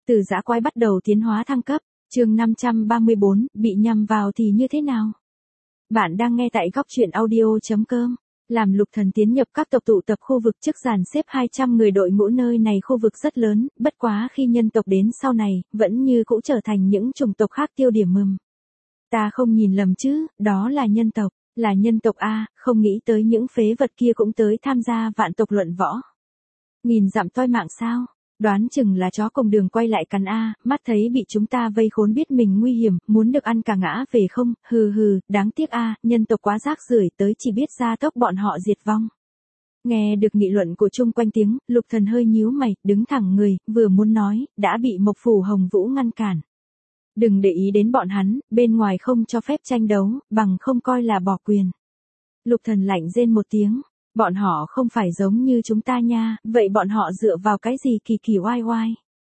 Từ dã quái bắt đầu tiến hóa thăng cấp, chương 534, bị nhằm vào thì như thế nào? Bạn đang nghe tại góc truyện audio.com. Làm Lục Thần tiến nhập các tộc tụ tập khu vực trước dàn xếp 200 người đội ngũ, nơi này khu vực rất lớn, bất quá khi nhân tộc đến sau này, vẫn như cũ trở thành những chủng tộc khác tiêu điểm mầm. Ta không nhìn lầm chứ, đó là nhân tộc A, không nghĩ tới những phế vật kia cũng tới tham gia vạn tộc luận võ. Nghìn dặm toi mạng sao? Đoán chừng là chó cùng đường quay lại cắn A, mắt thấy bị chúng ta vây khốn biết mình nguy hiểm, muốn được ăn cả ngã về không, đáng tiếc A, nhân tộc quá rác rưởi, tới chỉ biết gia tốc bọn họ diệt vong. Nghe được nghị luận của chung quanh tiếng, Lục Thần hơi nhíu mày, đứng thẳng người, vừa muốn nói, đã bị Mộc Phủ Hồng Vũ ngăn cản. Đừng để ý đến bọn hắn, bên ngoài không cho phép tranh đấu, bằng không coi là bỏ quyền. Lục Thần lạnh rên một tiếng. Bọn họ không phải giống như chúng ta nha, vậy bọn họ dựa vào cái gì kỳ kỳ oai oai?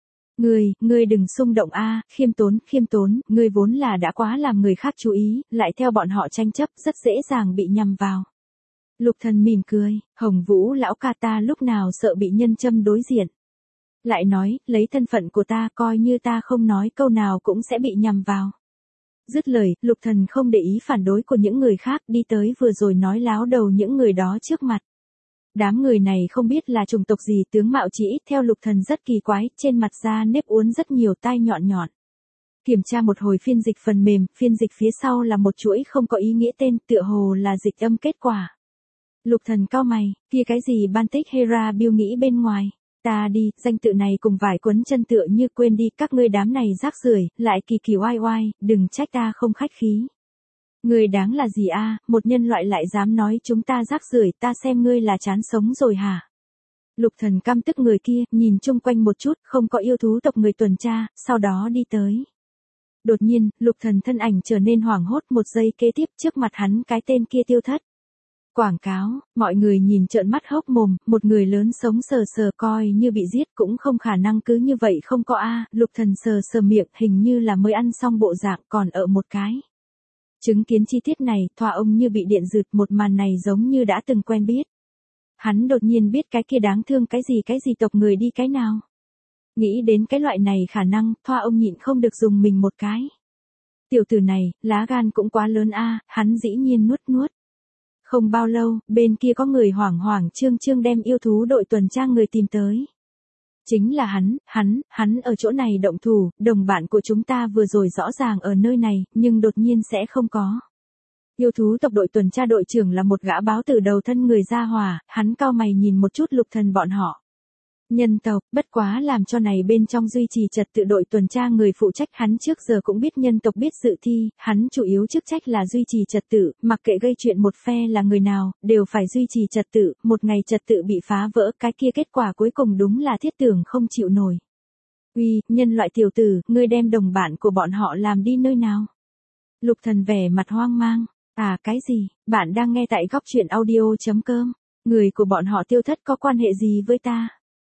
Ngươi đừng xung động a, khiêm tốn, ngươi vốn là đã quá làm người khác chú ý, lại theo bọn họ tranh chấp, rất dễ dàng bị nhầm vào. Lục Thần mỉm cười, Hồng Vũ lão ca ta lúc nào sợ bị nhân châm đối diện. Lại nói, lấy thân phận của ta coi như ta không nói câu nào cũng sẽ bị nhầm vào. Dứt lời, Lục Thần không để ý phản đối của những người khác, đi tới vừa rồi nói láo đầu những người đó trước mặt. Đám người này không biết là chủng tộc gì, tướng mạo chỉ ít theo Lục Thần rất kỳ quái, trên mặt da nếp uốn rất nhiều tai nhọn nhọn. Kiểm tra một hồi phiên dịch phần mềm, phiên dịch phía sau là một chuỗi không có ý nghĩa tên, tựa hồ là dịch âm kết quả. Lục Thần cau mày, kia cái gì Baltic Hera Bill nghĩ bên ngoài. Ta đi, danh tự này cùng vải quấn chân tựa như quên đi, các ngươi đám này rác rưởi, lại kỳ kỳ oai oai, đừng trách ta không khách khí. Ngươi đáng là gì a, một nhân loại lại dám nói chúng ta rác rưởi, ta xem ngươi là chán sống rồi hả? Lục Thần căm tức người kia, nhìn chung quanh một chút, không có yêu thú tộc người tuần tra, sau đó đi tới. Đột nhiên, Lục Thần thân ảnh trở nên hoảng hốt, một giây kế tiếp trước mặt hắn cái tên kia tiêu thất. Quảng cáo, mọi người nhìn trợn mắt hốc mồm, một người lớn sống sờ sờ coi như bị giết cũng không khả năng cứ như vậy không có a. Lục Thần sờ miệng, hình như là mới ăn xong bộ dạng, còn ở một cái. Chứng kiến chi tiết này, thoa ông như bị điện giật, một màn này giống như đã từng quen biết. Hắn đột nhiên biết cái kia đáng thương cái gì tộc người đi cái nào. Nghĩ đến cái loại này khả năng, thoa ông nhịn không được dùng mình một cái. Tiểu tử này, lá gan cũng quá lớn a, hắn dĩ nhiên nuốt. Không bao lâu, bên kia có người hoảng trương đem yêu thú đội tuần tra người tìm tới. Chính là hắn ở chỗ này động thủ, đồng bạn của chúng ta vừa rồi rõ ràng ở nơi này, nhưng đột nhiên sẽ không có. Yêu thú tộc đội tuần tra đội trưởng là một gã báo tử đầu thân người da hỏa, hắn cau mày nhìn một chút Lục Thần bọn họ. Nhân tộc, bất quá làm cho này bên trong duy trì trật tự đội tuần tra người phụ trách, hắn trước giờ cũng biết nhân tộc biết dự thi, hắn chủ yếu chức trách là duy trì trật tự, mặc kệ gây chuyện một phe là người nào, đều phải duy trì trật tự, một ngày trật tự bị phá vỡ, cái kia kết quả cuối cùng đúng là thiết tưởng không chịu nổi. Uy, nhân loại tiểu tử, ngươi đem đồng bạn của bọn họ làm đi nơi nào? Lục Thần vẻ mặt hoang mang, cái gì, bạn đang nghe tại góc truyện audio.com, người của bọn họ tiêu thất có quan hệ gì với ta?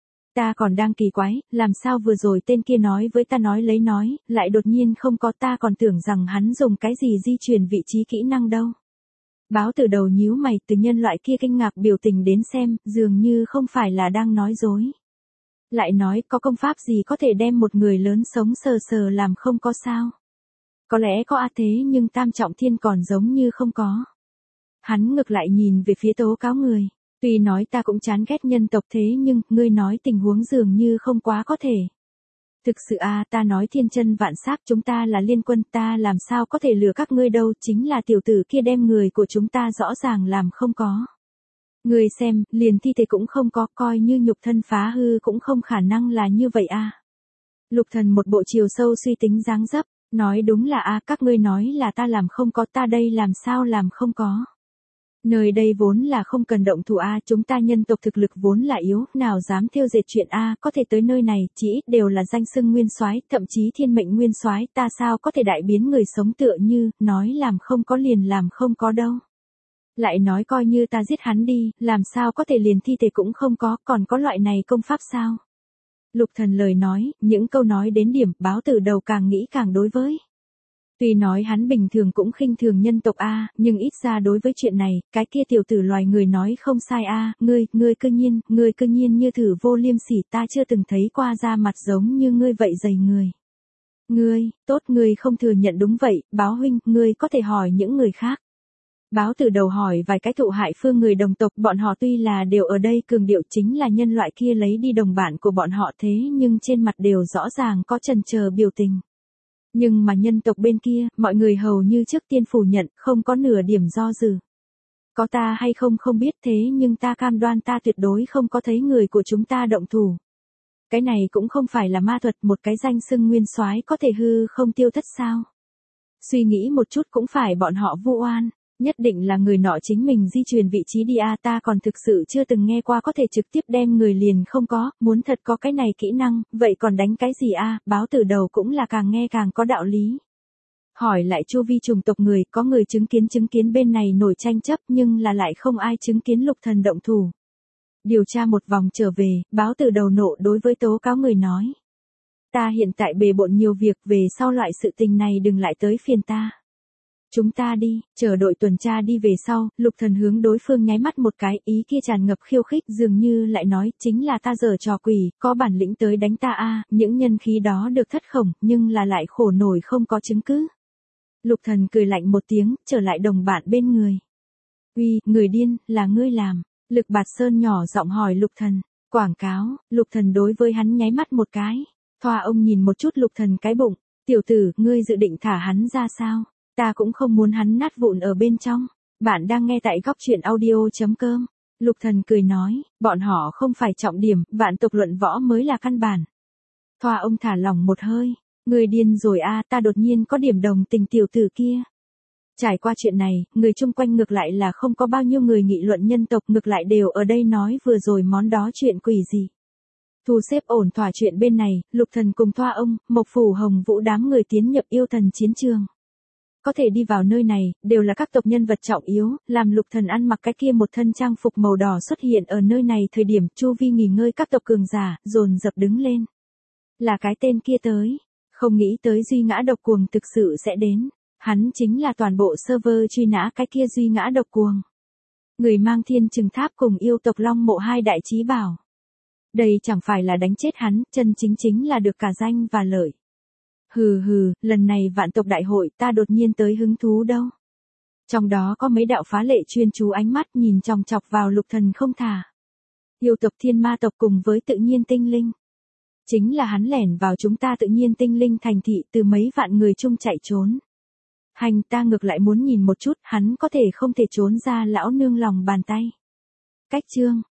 Ta còn đang kỳ quái, làm sao vừa rồi tên kia nói với ta nói, lại đột nhiên không có, ta còn tưởng rằng hắn dùng cái gì di chuyển vị trí kỹ năng đâu. Báo từ đầu nhíu mày, từ nhân loại kia kinh ngạc biểu tình đến xem, dường như không phải là đang nói dối. Lại nói, có công pháp gì có thể đem một người lớn sống sờ làm không có sao? Có lẽ có thế nhưng Tam Trọng Thiên còn giống như không có. Hắn ngược lại nhìn về phía tố cáo người. Tuy nói ta cũng chán ghét nhân tộc thế nhưng, ngươi nói tình huống dường như không quá có thể. Thực sự ta nói thiên chân vạn xác, chúng ta là liên quân, ta làm sao có thể lừa các ngươi đâu, chính là tiểu tử kia đem người của chúng ta rõ ràng làm không có. Ngươi xem, liền thi thể cũng không có, coi như nhục thân phá hư cũng không khả năng là như vậy Lục Thần một bộ chiều sâu suy tính dáng dấp, nói đúng là các ngươi nói là ta làm không có, ta đây làm sao làm không có. Nơi đây vốn là không cần động thủ chúng ta nhân tộc thực lực vốn là yếu, nào dám thêu dệt chuyện có thể tới nơi này, chỉ ít đều là danh xưng nguyên soái, thậm chí thiên mệnh nguyên soái, ta sao có thể đại biến người sống tựa như, nói làm không có liền làm không có đâu. Lại nói coi như ta giết hắn đi, làm sao có thể liền thi thể cũng không có, còn có loại này công pháp sao? Lục Thần lời nói, những câu nói đến điểm, báo từ đầu càng nghĩ càng đối với. Tuy nói hắn bình thường cũng khinh thường nhân tộc a, nhưng ít ra đối với chuyện này, cái kia tiểu tử loài người nói không sai a, ngươi cơ nhiên như thử vô liêm sỉ, ta chưa từng thấy qua da mặt giống như ngươi vậy dày người. Ngươi không thừa nhận đúng vậy, Báo huynh, ngươi có thể hỏi những người khác. Báo Tử Đầu hỏi vài cái thụ hại phương người đồng tộc, bọn họ tuy là đều ở đây cường điệu chính là nhân loại kia lấy đi đồng bạn của bọn họ, thế nhưng trên mặt đều rõ ràng có chần chờ biểu tình. Nhưng mà nhân tộc bên kia, mọi người hầu như trước tiên phủ nhận, không có nửa điểm do dự. Có ta hay không không biết, thế nhưng ta cam đoan ta tuyệt đối không có thấy người của chúng ta động thủ. Cái này cũng không phải là ma thuật, một cái danh xưng nguyên soái có thể hư không tiêu thất sao? Suy nghĩ một chút cũng phải bọn họ vu oan. Nhất định là người nọ chính mình di chuyển vị trí đi a, ta còn thực sự chưa từng nghe qua có thể trực tiếp đem người liền không có, muốn thật có cái này kỹ năng, vậy còn đánh cái gì a? Báo Tử Đầu cũng là càng nghe càng có đạo lý. Hỏi lại chu vi chủng tộc người, có người chứng kiến bên này nổi tranh chấp nhưng là lại không ai chứng kiến Lục Thần động thủ. Điều tra một vòng trở về, Báo Tử Đầu nộ đối với tố cáo người nói. Ta hiện tại bề bộn nhiều việc, về sau loại sự tình này đừng lại tới phiền ta. Chúng ta đi, chờ đội tuần tra đi về sau, Lục Thần hướng đối phương nháy mắt một cái, ý kia tràn ngập khiêu khích, dường như lại nói, chính là ta giở trò quỷ, có bản lĩnh tới đánh ta a, những nhân khí đó được thất khổng, nhưng là lại khổ nổi không có chứng cứ. Lục Thần cười lạnh một tiếng, trở lại đồng bạn bên người. Uy, người điên, là ngươi làm. Lực Bạt Sơn nhỏ giọng hỏi Lục Thần. Quảng cáo, Lục Thần đối với hắn nháy mắt một cái. Thoa ông nhìn một chút Lục Thần cái bụng. Tiểu tử, ngươi dự định thả hắn ra sao? Ta cũng không muốn hắn nát vụn ở bên trong. Bạn đang nghe tại góc truyện audio.com. Lục Thần cười nói, bọn họ không phải trọng điểm, vạn tộc luận võ mới là căn bản. Thoa ông thả lỏng một hơi. Ngươi điên rồi a, ta đột nhiên có điểm đồng tình tiểu tử kia. Trải qua chuyện này, người chung quanh ngược lại là không có bao nhiêu người nghị luận nhân tộc, ngược lại đều ở đây nói vừa rồi món đó chuyện quỷ gì. Thu xếp ổn thỏa chuyện bên này, Lục Thần cùng Thoa ông, Mộc Phủ Hồng Vũ đám người tiến nhập yêu thần chiến trường. Có thể đi vào nơi này, đều là các tộc nhân vật trọng yếu, làm Lục Thần ăn mặc cái kia một thân trang phục màu đỏ xuất hiện ở nơi này, thời điểm chu vi nghỉ ngơi các tộc cường giả, dồn dập đứng lên. Là cái tên kia tới, không nghĩ tới Duy Ngã Độc Cuồng thực sự sẽ đến. Hắn chính là toàn bộ server truy nã cái kia Duy Ngã Độc Cuồng. Người mang Thiên Trừng Tháp cùng yêu tộc Long Mộ hai đại chí bảo. Đây chẳng phải là đánh chết hắn, chân chính là được cả danh và lợi. Hừ, lần này vạn tộc đại hội ta đột nhiên tới hứng thú đâu. Trong đó có mấy đạo phá lệ chuyên chú ánh mắt nhìn chòng chọc vào Lục Thần không thả. Yêu tộc Thiên Ma tộc cùng với tự nhiên tinh linh. Chính là hắn lẻn vào chúng ta tự nhiên tinh linh thành thị, từ mấy vạn người chung chạy trốn. Hành, ta ngược lại muốn nhìn một chút, hắn có thể không thể trốn ra lão nương lòng bàn tay. Cách chương